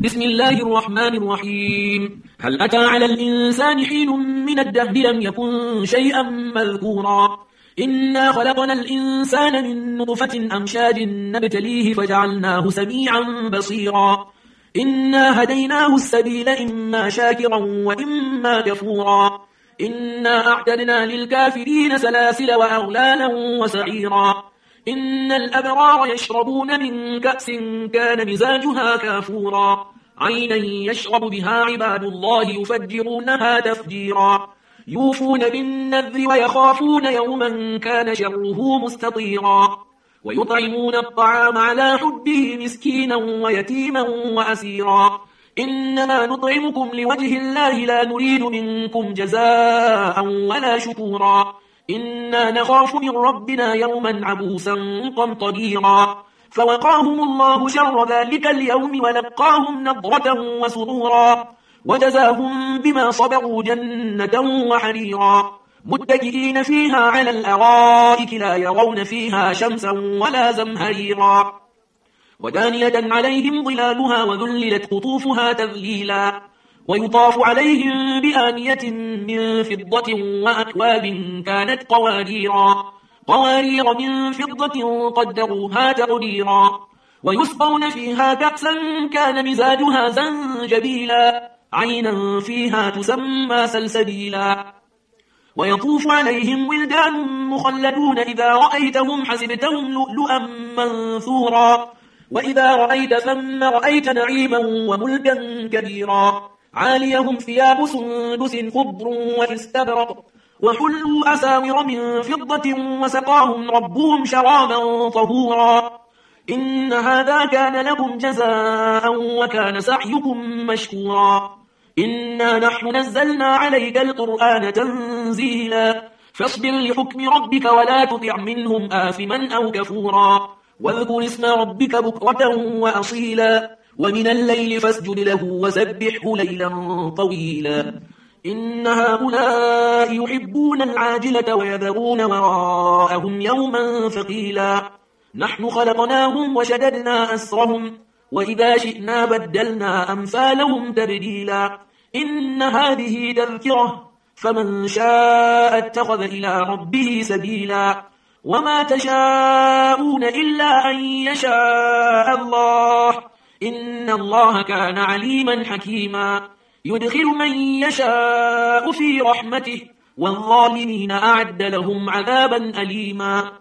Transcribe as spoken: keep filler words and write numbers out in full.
بسم الله الرحمن الرحيم. هل أتى على الإنسان حين من الدهر لم يكن شيئا مذكورا؟ إنا خلقنا الإنسان من نطفة أمشاج نبتليه فجعلناه سميعا بصيرا. إنا هديناه السبيل إما شاكرا وإما كفورا. إنا أعتدنا للكافرين سلاسل وأغلالا وسعيرا. إن الأبرار يشربون من كأس كان مزاجها كافورا. عينا يشرب بها عباد الله يفجرونها تفجيرا. يوفون بالنذر ويخافون يوما كان شره مستطيرا. ويطعمون الطعام على حبه مسكينا ويتيما وأسيرا. إنما نطعمكم لوجه الله لا نريد منكم جزاء ولا شكورا. إنا نخاف من ربنا يوما عبوسا قمطريرا. فوقاهم الله شر ذلك اليوم ولقاهم نضرة وسرورا. وجزاهم بما صبروا جنة وحريرا. متكئين فيها على الأرائك لا يرون فيها شمسا ولا زمهريرا. ودانية عليهم ظلالها وذللت قطوفها تذليلا. ويطاف عليهم بآنية من فضة وأكواب كانت قواريرا. قوارير من فضة قدروها تقديرا. ويسقون فيها كأسا كان مزاجها زنجبيلا. عينا فيها تسمى سلسبيلا. ويطوف عليهم ولدان مخلدون إذا رأيتهم حسبتهم لؤلؤا منثورا. وإذا رأيت ثم رأيت نعيما وملكا كبيرا. عاليهم ثياب سندس خضر واستبرق. وحلوا أساور من فضة وسقاهم ربهم شرابا طهورا. إن هذا كان لكم جزاء وكان سعيكم مشكورا. إنا نحن نزلنا عليك القرآن تنزيلا. فاصبر لحكم ربك ولا تطع منهم آثما أو كفورا. واذكر اسم ربك بكرة وأصيلا. ومن الليل فاسجد له وسبحه ليلا طويلا. إن هؤلاء يحبون العاجلة ويذرون وراءهم يوما ثقيلا. نحن خلقناهم وشددنا أسرهم وإذا شئنا بدلنا أمثالهم تبديلا. إن هذه تذكرة فمن شاء اتخذ إلى ربه سبيلا. وما تشاءون إلا أن يشاء الله. إن الله كان عليما حكيما. يدخل من يشاء في رحمته والظالمين أعد لهم عذابا أليما.